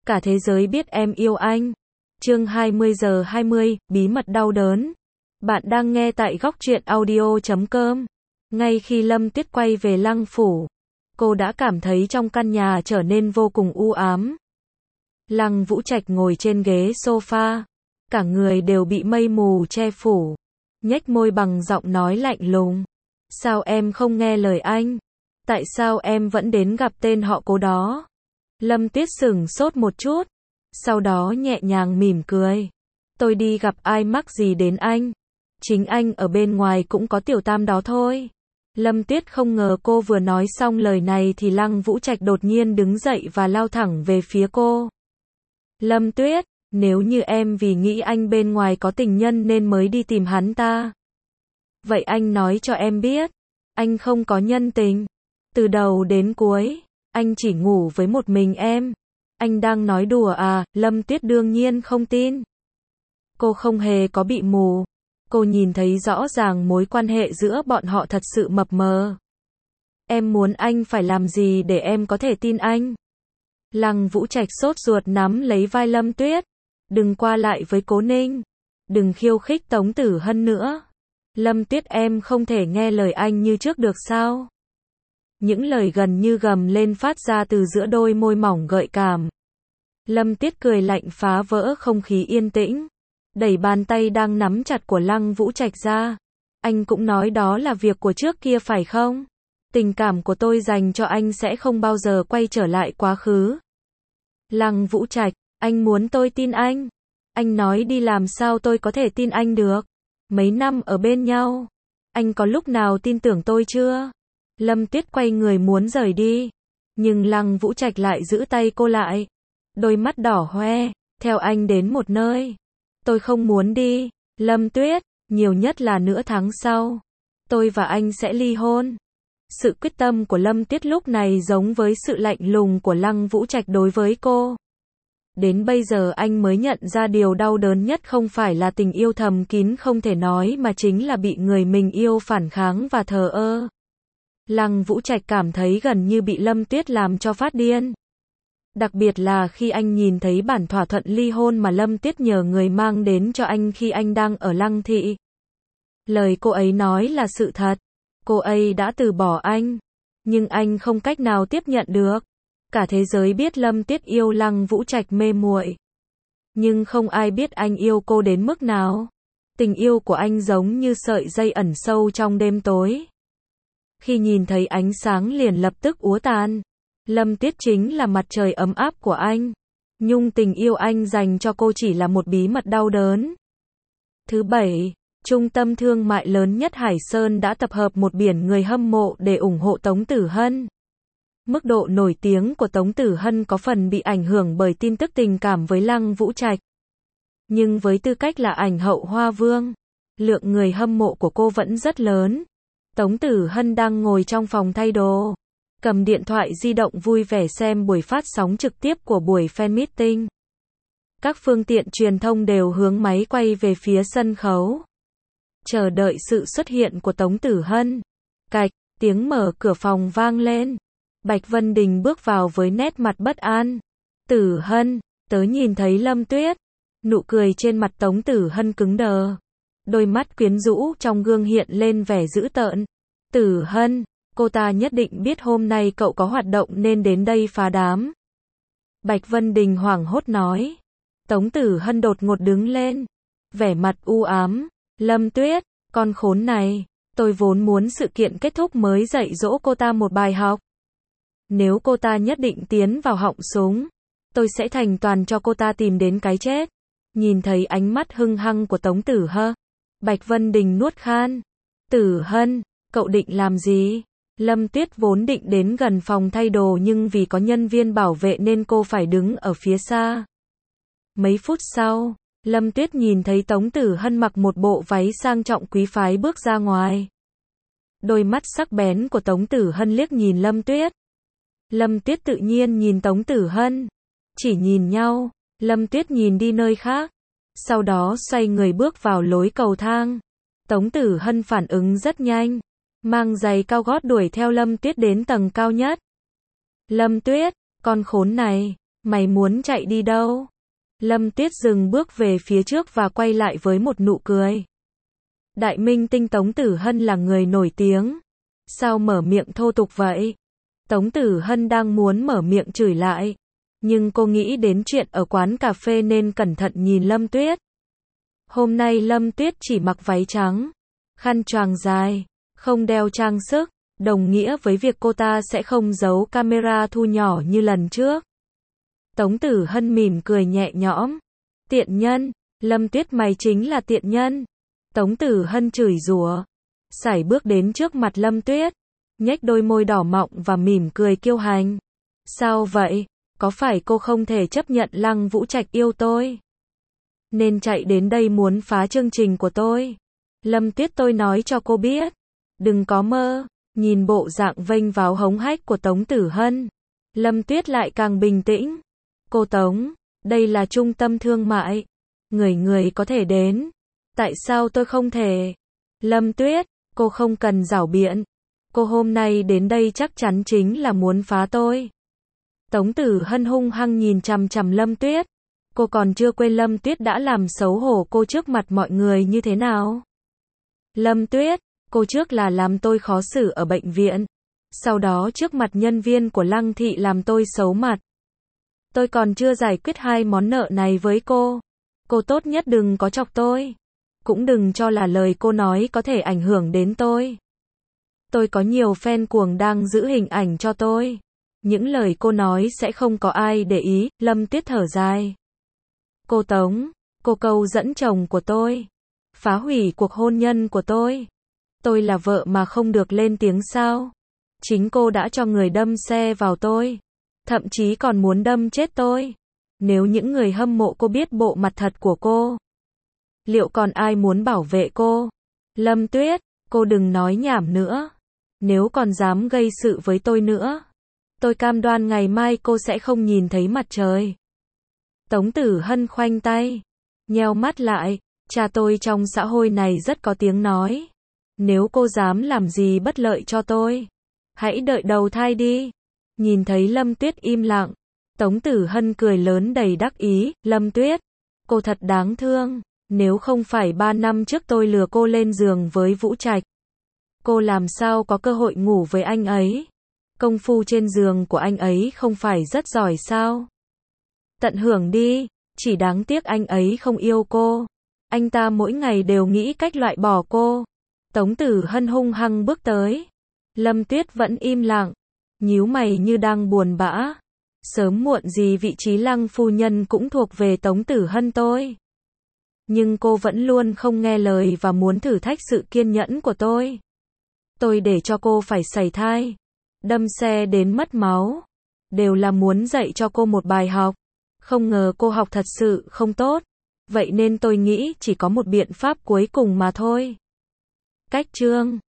Cả thế giới biết em yêu anh. Chương 20:20, bí mật đau đớn. Bạn đang nghe tại góc truyện audio.com. Ngay khi Lâm Tuyết quay về Lăng Phủ, cô đã cảm thấy trong căn nhà trở nên vô cùng u ám. Lăng Vũ Trạch ngồi trên ghế sofa, cả người đều bị mây mù che phủ, nhếch môi bằng giọng nói lạnh lùng. Sao em không nghe lời anh? Tại sao em vẫn đến gặp tên họ Cố đó? Lâm Tuyết sửng sốt một chút, sau đó nhẹ nhàng mỉm cười. Tôi đi gặp ai mắc gì đến anh? Chính anh ở bên ngoài cũng có tiểu tam đó thôi. Lâm Tuyết không ngờ cô vừa nói xong lời này thì Lăng Vũ Trạch đột nhiên đứng dậy và lao thẳng về phía cô. Lâm Tuyết, nếu như em vì nghĩ anh bên ngoài có tình nhân nên mới đi tìm hắn ta, vậy anh nói cho em biết, anh không có nhân tình. Từ đầu đến cuối, anh chỉ ngủ với một mình em. Anh đang nói đùa à? Lâm Tuyết đương nhiên không tin. Cô không hề có bị mù. Cô nhìn thấy rõ ràng mối quan hệ giữa bọn họ thật sự mập mờ. Em muốn anh phải làm gì để em có thể tin anh? Lăng Vũ Trạch sốt ruột nắm lấy vai Lâm Tuyết. Đừng qua lại với Cố Ninh. Đừng khiêu khích Tống Tử Hân nữa. Lâm Tuyết, em không thể nghe lời anh như trước được sao? Những lời gần như gầm lên phát ra từ giữa đôi môi mỏng gợi cảm. Lâm Tuyết cười lạnh phá vỡ không khí yên tĩnh, đẩy bàn tay đang nắm chặt của Lăng Vũ Trạch ra. Anh cũng nói đó là việc của trước kia phải không? Tình cảm của tôi dành cho anh sẽ không bao giờ quay trở lại quá khứ. Lăng Vũ Trạch, anh muốn tôi tin anh? Anh nói đi, làm sao tôi có thể tin anh được? Mấy năm ở bên nhau, anh có lúc nào tin tưởng tôi chưa? Lâm Tuyết quay người muốn rời đi, nhưng Lăng Vũ Trạch lại giữ tay cô lại. Đôi mắt đỏ hoe, theo anh đến một nơi. Tôi không muốn đi, Lâm Tuyết, nhiều nhất là nửa tháng sau, tôi và anh sẽ ly hôn. Sự quyết tâm của Lâm Tuyết lúc này giống với sự lạnh lùng của Lăng Vũ Trạch đối với cô. Đến bây giờ anh mới nhận ra điều đau đớn nhất không phải là tình yêu thầm kín không thể nói mà chính là bị người mình yêu phản kháng và thờ ơ. Lăng Vũ Trạch cảm thấy gần như bị Lâm Tuyết làm cho phát điên. Đặc biệt là khi anh nhìn thấy bản thỏa thuận ly hôn mà Lâm Tuyết nhờ người mang đến cho anh khi anh đang ở Lăng Thị. Lời cô ấy nói là sự thật. Cô ấy đã từ bỏ anh. Nhưng anh không cách nào tiếp nhận được. Cả thế giới biết Lâm Tuyết yêu Lăng Vũ Trạch mê muội. Nhưng không ai biết anh yêu cô đến mức nào. Tình yêu của anh giống như sợi dây ẩn sâu trong đêm tối. Khi nhìn thấy ánh sáng liền lập tức úa tan. Lâm Tuyết chính là mặt trời ấm áp của anh. Nhưng tình yêu anh dành cho cô chỉ là một bí mật đau đớn. Thứ bảy, trung tâm thương mại lớn nhất Hải Sơn đã tập hợp một biển người hâm mộ để ủng hộ Tống Tử Hân. Mức độ nổi tiếng của Tống Tử Hân có phần bị ảnh hưởng bởi tin tức tình cảm với Lăng Vũ Trạch. Nhưng với tư cách là ảnh hậu Hoa Vương, lượng người hâm mộ của cô vẫn rất lớn. Tống Tử Hân đang ngồi trong phòng thay đồ, cầm điện thoại di động vui vẻ xem buổi phát sóng trực tiếp của buổi fan meeting. Các phương tiện truyền thông đều hướng máy quay về phía sân khấu, chờ đợi sự xuất hiện của Tống Tử Hân. Cạch, tiếng mở cửa phòng vang lên. Bạch Vân Đình bước vào với nét mặt bất an. Tử Hân, tớ nhìn thấy Lâm Tuyết. Nụ cười trên mặt Tống Tử Hân cứng đờ. Đôi mắt quyến rũ trong gương hiện lên vẻ dữ tợn. Tử Hân, cô ta nhất định biết hôm nay cậu có hoạt động nên đến đây phá đám. Bạch Vân Đình hoảng hốt nói. Tống Tử Hân đột ngột đứng lên, vẻ mặt u ám. Lâm Tuyết, con khốn này, tôi vốn muốn sự kiện kết thúc mới dạy dỗ cô ta một bài học. Nếu cô ta nhất định tiến vào họng súng, tôi sẽ thành toàn cho cô ta tìm đến cái chết. Nhìn thấy ánh mắt hung hăng của Tống Tử Hân, Bạch Vân Đình nuốt khan. Tử Hân, cậu định làm gì? Lâm Tuyết vốn định đến gần phòng thay đồ nhưng vì có nhân viên bảo vệ nên cô phải đứng ở phía xa. Mấy phút sau, Lâm Tuyết nhìn thấy Tống Tử Hân mặc một bộ váy sang trọng quý phái bước ra ngoài. Đôi mắt sắc bén của Tống Tử Hân liếc nhìn Lâm Tuyết. Lâm Tuyết tự nhiên nhìn Tống Tử Hân. Chỉ nhìn nhau, Lâm Tuyết nhìn đi nơi khác. Sau đó xoay người bước vào lối cầu thang. Tống Tử Hân phản ứng rất nhanh, mang giày cao gót đuổi theo Lâm Tuyết đến tầng cao nhất. Lâm Tuyết, con khốn này, Mày muốn chạy đi đâu? Lâm Tuyết dừng bước về phía trước và quay lại với một nụ cười. Đại minh tinh Tống Tử Hân là người nổi tiếng. Sao mở miệng thô tục vậy? Tống Tử Hân đang muốn mở miệng chửi lại. Nhưng cô nghĩ đến chuyện ở quán cà phê nên cẩn thận nhìn Lâm Tuyết. Hôm nay Lâm Tuyết chỉ mặc váy trắng, khăn choàng dài, không đeo trang sức, đồng nghĩa với việc cô ta sẽ không giấu camera thu nhỏ như lần trước. Tống Tử Hân mỉm cười nhẹ nhõm. Tiện nhân, Lâm Tuyết mày chính là tiện nhân. Tống Tử Hân chửi rủa, sải bước đến trước mặt Lâm Tuyết, nhếch đôi môi đỏ mọng và mỉm cười kiêu hãnh. Sao vậy? Có phải cô không thể chấp nhận Lăng Vũ Trạch yêu tôi? Nên chạy đến đây muốn phá chương trình của tôi? Lâm Tuyết, tôi nói cho cô biết, đừng có mơ. Nhìn bộ dạng vênh váo hống hách của Tống Tử Hân, Lâm Tuyết lại càng bình tĩnh. Cô Tống, đây là trung tâm thương mại, người người có thể đến. Tại sao tôi không thể? Lâm Tuyết, cô không cần giảo biện. Cô hôm nay đến đây chắc chắn chính là muốn phá tôi. Tống Tử Hân hung hăng nhìn chằm chằm Lâm Tuyết. Cô còn chưa quên Lâm Tuyết đã làm xấu hổ cô trước mặt mọi người như thế nào. Lâm Tuyết, cô trước là làm tôi khó xử ở bệnh viện, sau đó trước mặt nhân viên của Lăng thị làm tôi xấu mặt. Tôi còn chưa giải quyết hai món nợ này với cô. Cô tốt nhất đừng có chọc tôi. Cũng đừng cho là lời cô nói có thể ảnh hưởng đến tôi. Tôi có nhiều fan cuồng đang giữ hình ảnh cho tôi. Những lời cô nói sẽ không có ai để ý. Lâm Tuyết thở dài. Cô Tống, cô câu dẫn chồng của tôi, phá hủy cuộc hôn nhân của tôi. Tôi là vợ mà không được lên tiếng sao? Chính cô đã cho người đâm xe vào tôi, thậm chí còn muốn đâm chết tôi. Nếu những người hâm mộ cô biết bộ mặt thật của cô, liệu còn ai muốn bảo vệ cô? Lâm Tuyết, cô đừng nói nhảm nữa. Nếu còn dám gây sự với tôi nữa, tôi cam đoan ngày mai cô sẽ không nhìn thấy mặt trời. Tống Tử Hân khoanh tay, nheo mắt lại. Cha tôi trong xã hội này rất có tiếng nói. Nếu cô dám làm gì bất lợi cho tôi, hãy đợi đầu thai đi. Nhìn thấy Lâm Tuyết im lặng, Tống Tử Hân cười lớn đầy đắc ý. Lâm Tuyết, cô thật đáng thương. Nếu không phải 3 năm trước tôi lừa cô lên giường với Vũ Trạch, cô làm sao có cơ hội ngủ với anh ấy? Công phu trên giường của anh ấy không phải rất giỏi sao? Tận hưởng đi, chỉ đáng tiếc anh ấy không yêu cô. Anh ta mỗi ngày đều nghĩ cách loại bỏ cô. Tống Tử Hân hung hăng bước tới. Lâm Tuyết vẫn im lặng, nhíu mày như đang buồn bã. Sớm muộn gì vị trí Lăng phu nhân cũng thuộc về Tống Tử Hân tôi. Nhưng cô vẫn luôn không nghe lời và muốn thử thách sự kiên nhẫn của tôi. Tôi để cho cô phải sảy thai, đâm xe đến mất máu, đều là muốn dạy cho cô một bài học. Không ngờ cô học thật sự không tốt. Vậy nên tôi nghĩ chỉ có một biện pháp cuối cùng mà thôi. Cách chương